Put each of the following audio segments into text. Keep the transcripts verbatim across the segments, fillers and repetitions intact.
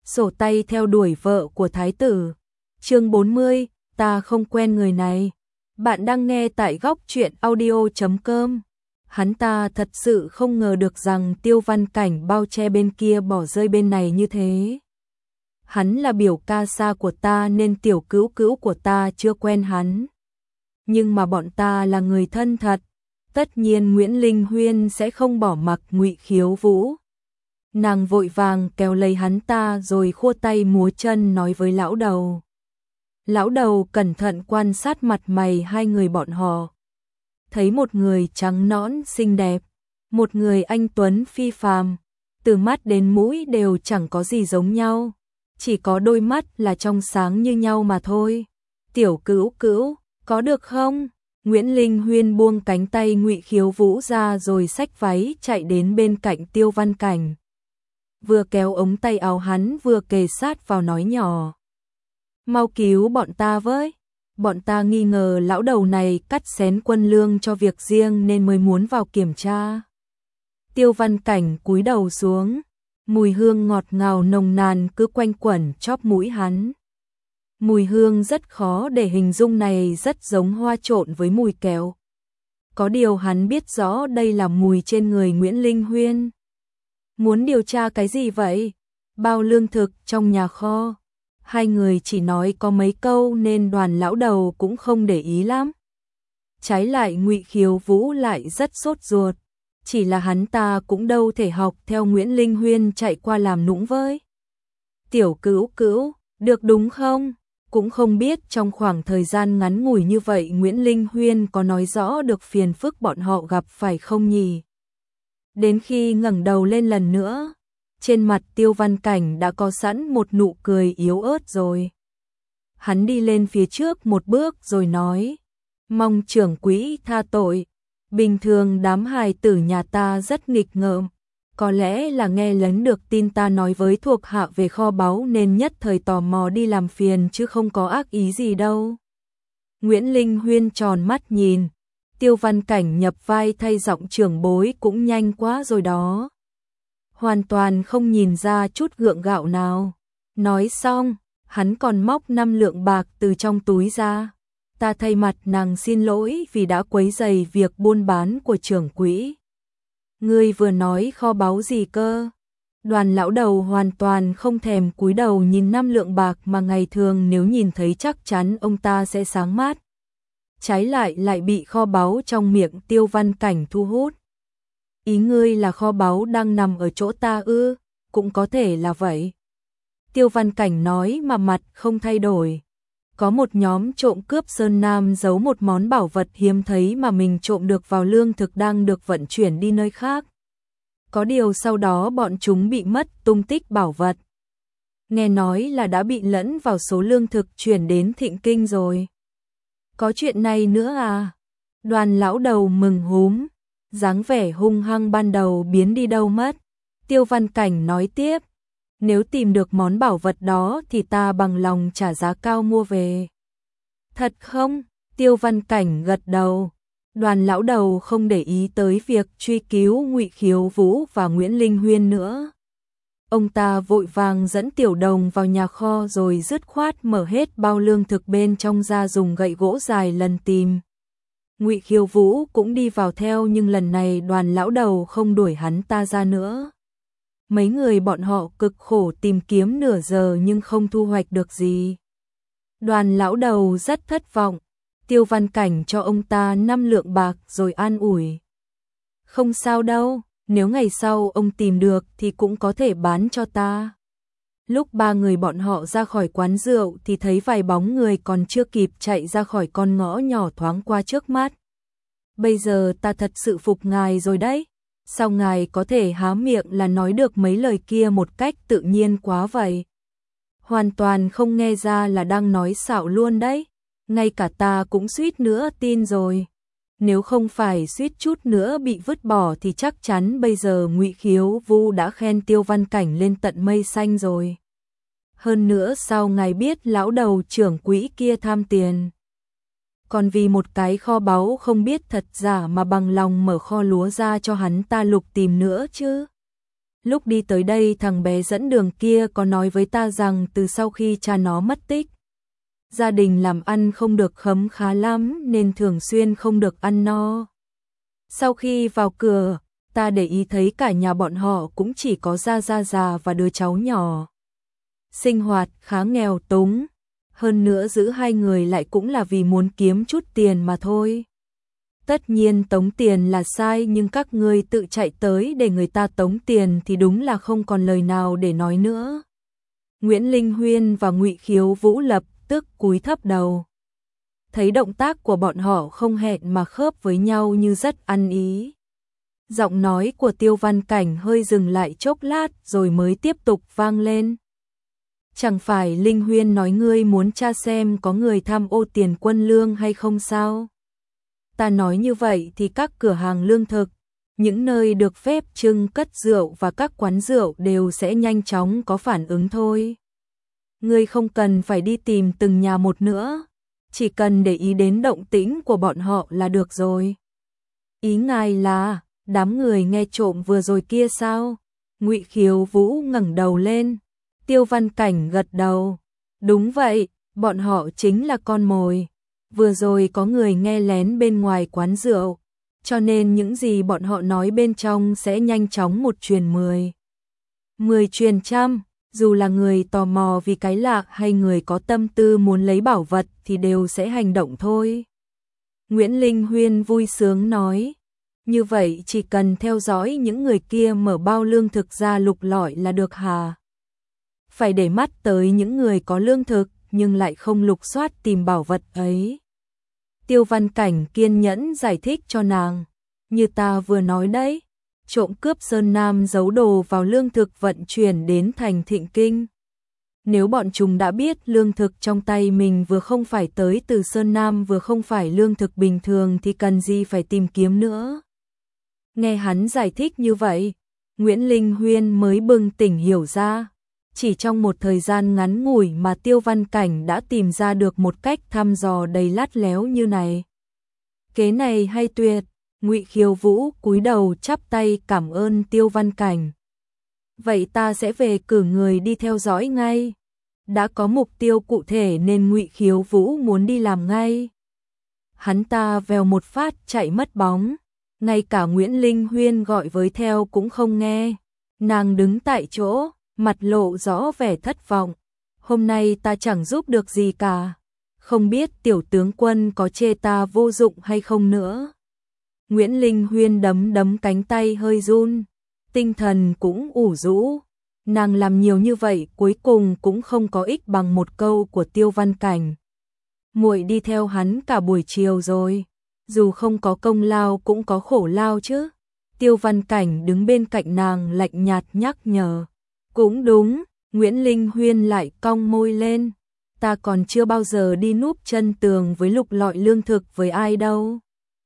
sổ tay theo đuổi vợ của thái tử. Chương bốn mươi, ta không quen người này. Bạn đang nghe tại góc truyện audio chấm com. Hắn ta thật sự không ngờ được rằng Tiêu Văn Cảnh bao che bên kia bỏ rơi bên này như thế. Hắn là biểu ca xa của ta nên tiểu cữu cữu của ta chưa quen hắn. Nhưng mà bọn ta là người thân thật, tất nhiên Nguyễn Linh Huyên sẽ không bỏ mặc Ngụy Khiếu Vũ. Nàng vội vàng kéo lấy hắn ta rồi khua tay múa chân nói với lão đầu. Lão đầu cẩn thận quan sát mặt mày hai người bọn họ. Thấy một người trắng nõn xinh đẹp, một người anh tuấn phi phàm, từ mắt đến mũi đều chẳng có gì giống nhau, chỉ có đôi mắt là trong sáng như nhau mà thôi. Tiểu cữu cữu, có được không? Nguyễn Linh Huyên buông cánh tay Ngụy Khiếu Vũ ra rồi xách váy chạy đến bên cạnh Tiêu Văn Cảnh. Vừa kéo ống tay áo hắn vừa kề sát vào nói nhỏ. Mau cứu bọn ta với. Bọn ta nghi ngờ lão đầu này cắt xén quân lương cho việc riêng nên mới muốn vào kiểm tra. Tiêu Văn Cảnh cúi đầu xuống, mùi hương ngọt ngào nồng nàn cứ quanh quẩn chóp mũi hắn. Mùi hương rất khó để hình dung, này rất giống hoa trộn với mùi kẹo. Có điều hắn biết rõ đây là mùi trên người Nguyễn Linh Huyên. Muốn điều tra cái gì vậy? Bao lương thực trong nhà kho. Hai người chỉ nói có mấy câu nên Đoàn lão đầu cũng không để ý lắm. Trái lại Ngụy Khiếu Vũ lại rất sốt ruột. Chỉ là hắn ta cũng đâu thể học theo Nguyễn Linh Huyên chạy qua làm nũng với. Tiểu cữu cữu, được đúng không? Cũng không biết trong khoảng thời gian ngắn ngủi như vậy Nguyễn Linh Huyên có nói rõ được phiền phức bọn họ gặp phải không nhỉ? Đến khi ngẩng đầu lên lần nữa, trên mặt Tiêu Văn Cảnh đã có sẵn một nụ cười yếu ớt rồi. Hắn đi lên phía trước một bước rồi nói, mong trưởng quỹ tha tội. Bình thường đám hài tử nhà ta rất nghịch ngợm, có lẽ là nghe lén được tin ta nói với thuộc hạ về kho báu nên nhất thời tò mò đi làm phiền chứ không có ác ý gì đâu. Nguyễn Linh Huyên tròn mắt nhìn, Tiêu Văn Cảnh nhập vai thay giọng trưởng bối cũng nhanh quá rồi đó. Hoàn toàn không nhìn ra chút gượng gạo nào. Nói xong, hắn còn móc năm lượng bạc từ trong túi ra. Ta thay mặt nàng xin lỗi vì đã quấy rầy việc buôn bán của trưởng quỹ. Ngươi vừa nói kho báu gì cơ? Đoàn lão đầu hoàn toàn không thèm cúi đầu nhìn năm lượng bạc mà ngày thường nếu nhìn thấy chắc chắn ông ta sẽ sáng mắt. Trái lại lại bị kho báu trong miệng Tiêu Văn Cảnh thu hút. Ý ngươi là kho báu đang nằm ở chỗ ta ư? Cũng có thể là vậy. Tiêu Văn Cảnh nói mà mặt không thay đổi. Có một nhóm trộm cướp Sơn Nam giấu một món bảo vật hiếm thấy mà mình trộm được vào lương thực đang được vận chuyển đi nơi khác. Có điều sau đó bọn chúng bị mất tung tích bảo vật. Nghe nói là đã bị lẫn vào số lương thực chuyển đến Thịnh Kinh rồi. Có chuyện này nữa à? Đoàn lão đầu mừng húm, dáng vẻ hung hăng ban đầu biến đi đâu mất. Tiêu Văn Cảnh nói tiếp, nếu tìm được món bảo vật đó thì ta bằng lòng trả giá cao mua về. Thật không? Tiêu Văn Cảnh gật đầu. Đoàn lão đầu không để ý tới việc truy cứu Ngụy Khiếu Vũ và Nguyễn Linh Huyên nữa. Ông ta vội vàng dẫn Tiểu Đồng vào nhà kho rồi dứt khoát mở hết bao lương thực bên trong ra dùng gậy gỗ dài lần tìm. Ngụy Khiếu Vũ cũng đi vào theo nhưng lần này Đoàn lão đầu không đuổi hắn ta ra nữa. Mấy người bọn họ cực khổ tìm kiếm nửa giờ nhưng không thu hoạch được gì. Đoàn lão đầu rất thất vọng. Tiêu Văn Cảnh cho ông ta năm lượng bạc rồi an ủi. Không sao đâu, nếu ngày sau ông tìm được thì cũng có thể bán cho ta. Lúc ba người bọn họ ra khỏi quán rượu thì thấy vài bóng người còn chưa kịp chạy ra khỏi con ngõ nhỏ thoáng qua trước mắt. Bây giờ ta thật sự phục ngài rồi đấy. Sao ngài có thể há miệng là nói được mấy lời kia một cách tự nhiên quá vậy? Hoàn toàn không nghe ra là đang nói xạo luôn đấy. Ngay cả ta cũng suýt nữa tin rồi. Nếu không phải suýt chút nữa bị vứt bỏ thì chắc chắn bây giờ Ngụy Khiếu Vũ đã khen Tiêu Văn Cảnh lên tận mây xanh rồi. Hơn nữa sao ngài biết lão đầu trưởng quỹ kia tham tiền? Còn vì một cái kho báu không biết thật giả mà bằng lòng mở kho lúa ra cho hắn ta lục tìm nữa chứ. Lúc đi tới đây thằng bé dẫn đường kia có nói với ta rằng từ sau khi cha nó mất tích, gia đình làm ăn không được khấm khá lắm nên thường xuyên không được ăn no. Sau khi vào cửa, ta để ý thấy cả nhà bọn họ cũng chỉ có Gia Gia già và đứa cháu nhỏ. Sinh hoạt khá nghèo túng, hơn nữa giữ hai người lại cũng là vì muốn kiếm chút tiền mà thôi. Tất nhiên tống tiền là sai, nhưng các ngươi tự chạy tới để người ta tống tiền thì đúng là không còn lời nào để nói nữa. Nguyễn Linh Huyên và Ngụy Khiếu Vũ lập tức cúi thấp đầu. Thấy động tác của bọn họ không hẹn mà khớp với nhau như rất ăn ý. Giọng nói của Tiêu Văn Cảnh hơi dừng lại chốc lát rồi mới tiếp tục vang lên. Chẳng phải Linh Huyên nói ngươi muốn tra xem có người tham ô tiền quân lương hay không sao? Ta nói như vậy thì các cửa hàng lương thực, những nơi được phép trưng cất rượu và các quán rượu đều sẽ nhanh chóng có phản ứng thôi. Ngươi không cần phải đi tìm từng nhà một nữa, chỉ cần để ý đến động tĩnh của bọn họ là được rồi. Ý ngài là đám người nghe trộm vừa rồi kia sao? Ngụy Khiếu Vũ ngẩng đầu lên. Tiêu Văn Cảnh gật đầu. Đúng vậy, bọn họ chính là con mồi. Vừa rồi có người nghe lén bên ngoài quán rượu, cho nên những gì bọn họ nói bên trong sẽ nhanh chóng một truyền mười. Mười truyền trăm, dù là người tò mò vì cái lạ hay người có tâm tư muốn lấy bảo vật thì đều sẽ hành động thôi. Nguyễn Linh Huyên vui sướng nói. Như vậy chỉ cần theo dõi những người kia mở bao lương thực ra lục lọi là được hả? Phải để mắt tới những người có lương thực nhưng lại không lục soát tìm bảo vật ấy. Tiêu Văn Cảnh kiên nhẫn giải thích cho nàng. Như ta vừa nói đấy, trộm cướp Sơn Nam giấu đồ vào lương thực vận chuyển đến thành Thịnh Kinh. Nếu bọn chúng đã biết lương thực trong tay mình vừa không phải tới từ Sơn Nam vừa không phải lương thực bình thường thì cần gì phải tìm kiếm nữa. Nghe hắn giải thích như vậy, Nguyễn Linh Huyên mới bừng tỉnh hiểu ra. Chỉ trong một thời gian ngắn ngủi mà Tiêu Văn Cảnh đã tìm ra được một cách thăm dò đầy lắt léo như này. Kế này hay tuyệt. Ngụy Khiếu Vũ cúi đầu chắp tay cảm ơn Tiêu Văn Cảnh. Vậy ta sẽ về cử người đi theo dõi ngay. Đã có mục tiêu cụ thể nên Ngụy Khiếu Vũ muốn đi làm ngay. Hắn ta vèo một phát chạy mất bóng. Ngay cả Nguyễn Linh Huyên gọi với theo cũng không nghe. Nàng đứng tại chỗ, mặt lộ rõ vẻ thất vọng. Hôm nay ta chẳng giúp được gì cả. Không biết tiểu tướng quân có chê ta vô dụng hay không nữa. Nguyễn Linh Huyên đấm đấm cánh tay hơi run. Tinh thần cũng ủ rũ. Nàng làm nhiều như vậy cuối cùng cũng không có ích bằng một câu của Tiêu Văn Cảnh. Muội đi theo hắn cả buổi chiều rồi. Dù không có công lao cũng có khổ lao chứ. Tiêu Văn Cảnh đứng bên cạnh nàng lạnh nhạt nhắc nhở. Cũng đúng, Nguyễn Linh Huyên lại cong môi lên. Ta còn chưa bao giờ đi núp chân tường với lục lọi lương thực với ai đâu.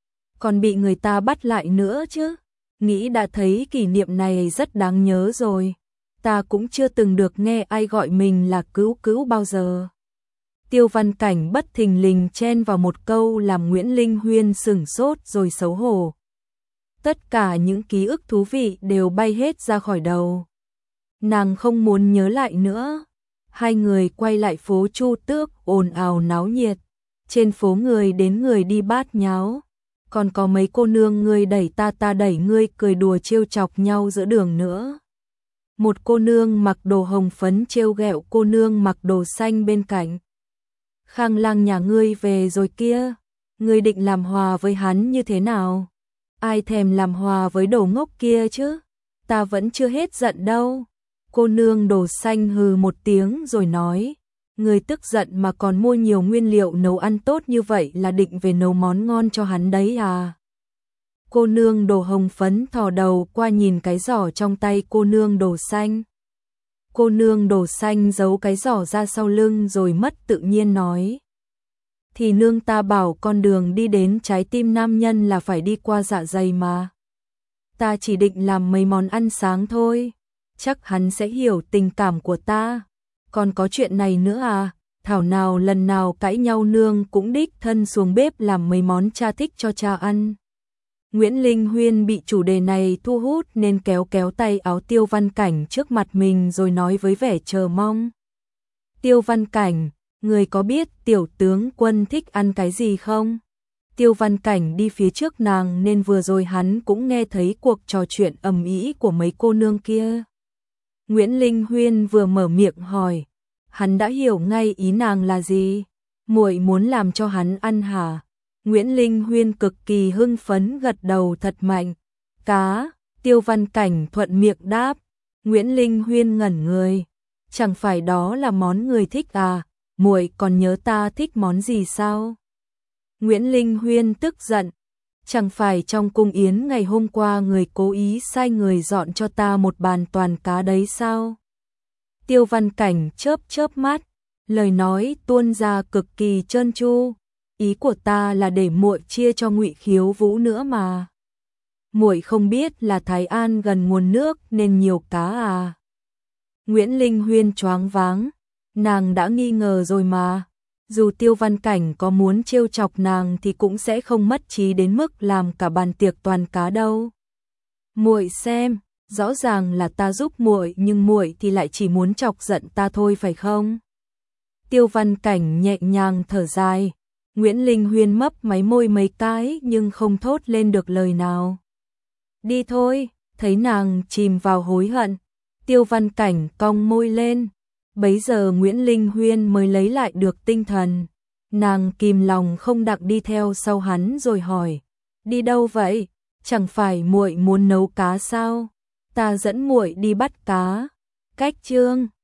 Còn bị người ta bắt lại nữa chứ. Nghĩ đã thấy kỷ niệm này rất đáng nhớ rồi. Ta cũng chưa từng được nghe ai gọi mình là cứu cứu bao giờ. Tiêu Văn Cảnh bất thình lình chen vào một câu làm Nguyễn Linh Huyên sửng sốt rồi xấu hổ. Tất cả những ký ức thú vị đều bay hết ra khỏi đầu. Nàng không muốn nhớ lại nữa. Hai người quay lại phố Chu Tước ồn ào náo nhiệt. Trên phố người đến người đi bát nháo. Còn có mấy cô nương ngươi đẩy ta ta đẩy ngươi cười đùa trêu chọc nhau giữa đường nữa. Một cô nương mặc đồ hồng phấn trêu ghẹo cô nương mặc đồ xanh bên cạnh. Khang Lang nhà ngươi về rồi kia. Ngươi định làm hòa với hắn như thế nào? Ai thèm làm hòa với đồ ngốc kia chứ? Ta vẫn chưa hết giận đâu. Cô nương đồ xanh hừ một tiếng rồi nói. Ngươi tức giận mà còn mua nhiều nguyên liệu nấu ăn tốt như vậy là định về nấu món ngon cho hắn đấy à? Cô nương đồ hồng phấn thò đầu qua nhìn cái giỏ trong tay cô nương đồ xanh. Cô nương đồ xanh giấu cái giỏ ra sau lưng rồi mất tự nhiên nói. Thì nương ta bảo con đường đi đến trái tim nam nhân là phải đi qua dạ dày mà. Ta chỉ định làm mấy món ăn sáng thôi. Chắc hắn sẽ hiểu tình cảm của ta. Còn có chuyện này nữa à? Thảo nào lần nào cãi nhau nương cũng đích thân xuống bếp làm mấy món cha thích cho cha ăn. Nguyễn Linh Huyên bị chủ đề này thu hút nên kéo kéo tay áo Tiêu Văn Cảnh trước mặt mình rồi nói với vẻ chờ mong. Tiêu Văn Cảnh, người có biết tiểu tướng quân thích ăn cái gì không? Tiêu Văn Cảnh đi phía trước nàng nên vừa rồi hắn cũng nghe thấy cuộc trò chuyện ầm ĩ của mấy cô nương kia. Nguyễn Linh Huyên vừa mở miệng hỏi, hắn đã hiểu ngay ý nàng là gì. Muội muốn làm cho hắn ăn hả? Nguyễn Linh Huyên cực kỳ hưng phấn gật đầu thật mạnh. Cá, Tiêu Văn Cảnh thuận miệng đáp. Nguyễn Linh Huyên ngẩn người. Chẳng phải đó là món người thích à? Muội còn nhớ ta thích món gì sao? Nguyễn Linh Huyên tức giận. Chẳng phải trong cung yến ngày hôm qua người cố ý sai người dọn cho ta một bàn toàn cá đấy sao? Tiêu Văn Cảnh chớp chớp mắt, lời nói tuôn ra cực kỳ trơn tru. Ý của ta là để muội chia cho Ngụy Khiếu Vũ nữa mà. Muội không biết là Thái An gần nguồn nước nên nhiều cá à? Nguyễn Linh Huyên choáng váng, nàng đã nghi ngờ rồi mà. Dù Tiêu Văn Cảnh có muốn trêu chọc nàng thì cũng sẽ không mất trí đến mức làm cả bàn tiệc toàn cá đâu. Muội xem, rõ ràng là ta giúp muội nhưng muội thì lại chỉ muốn chọc giận ta thôi phải không? Tiêu Văn Cảnh nhẹ nhàng thở dài. Nguyễn Linh Huyên mấp máy môi mấy cái nhưng không thốt lên được lời nào. Đi thôi, thấy nàng chìm vào hối hận. Tiêu Văn Cảnh cong môi lên. Bấy giờ Nguyễn Linh Huyên mới lấy lại được tinh thần. Nàng kìm lòng không đặng đi theo sau hắn rồi hỏi. Đi đâu vậy? Chẳng phải muội muốn nấu cá sao? Ta dẫn muội đi bắt cá. Cách chương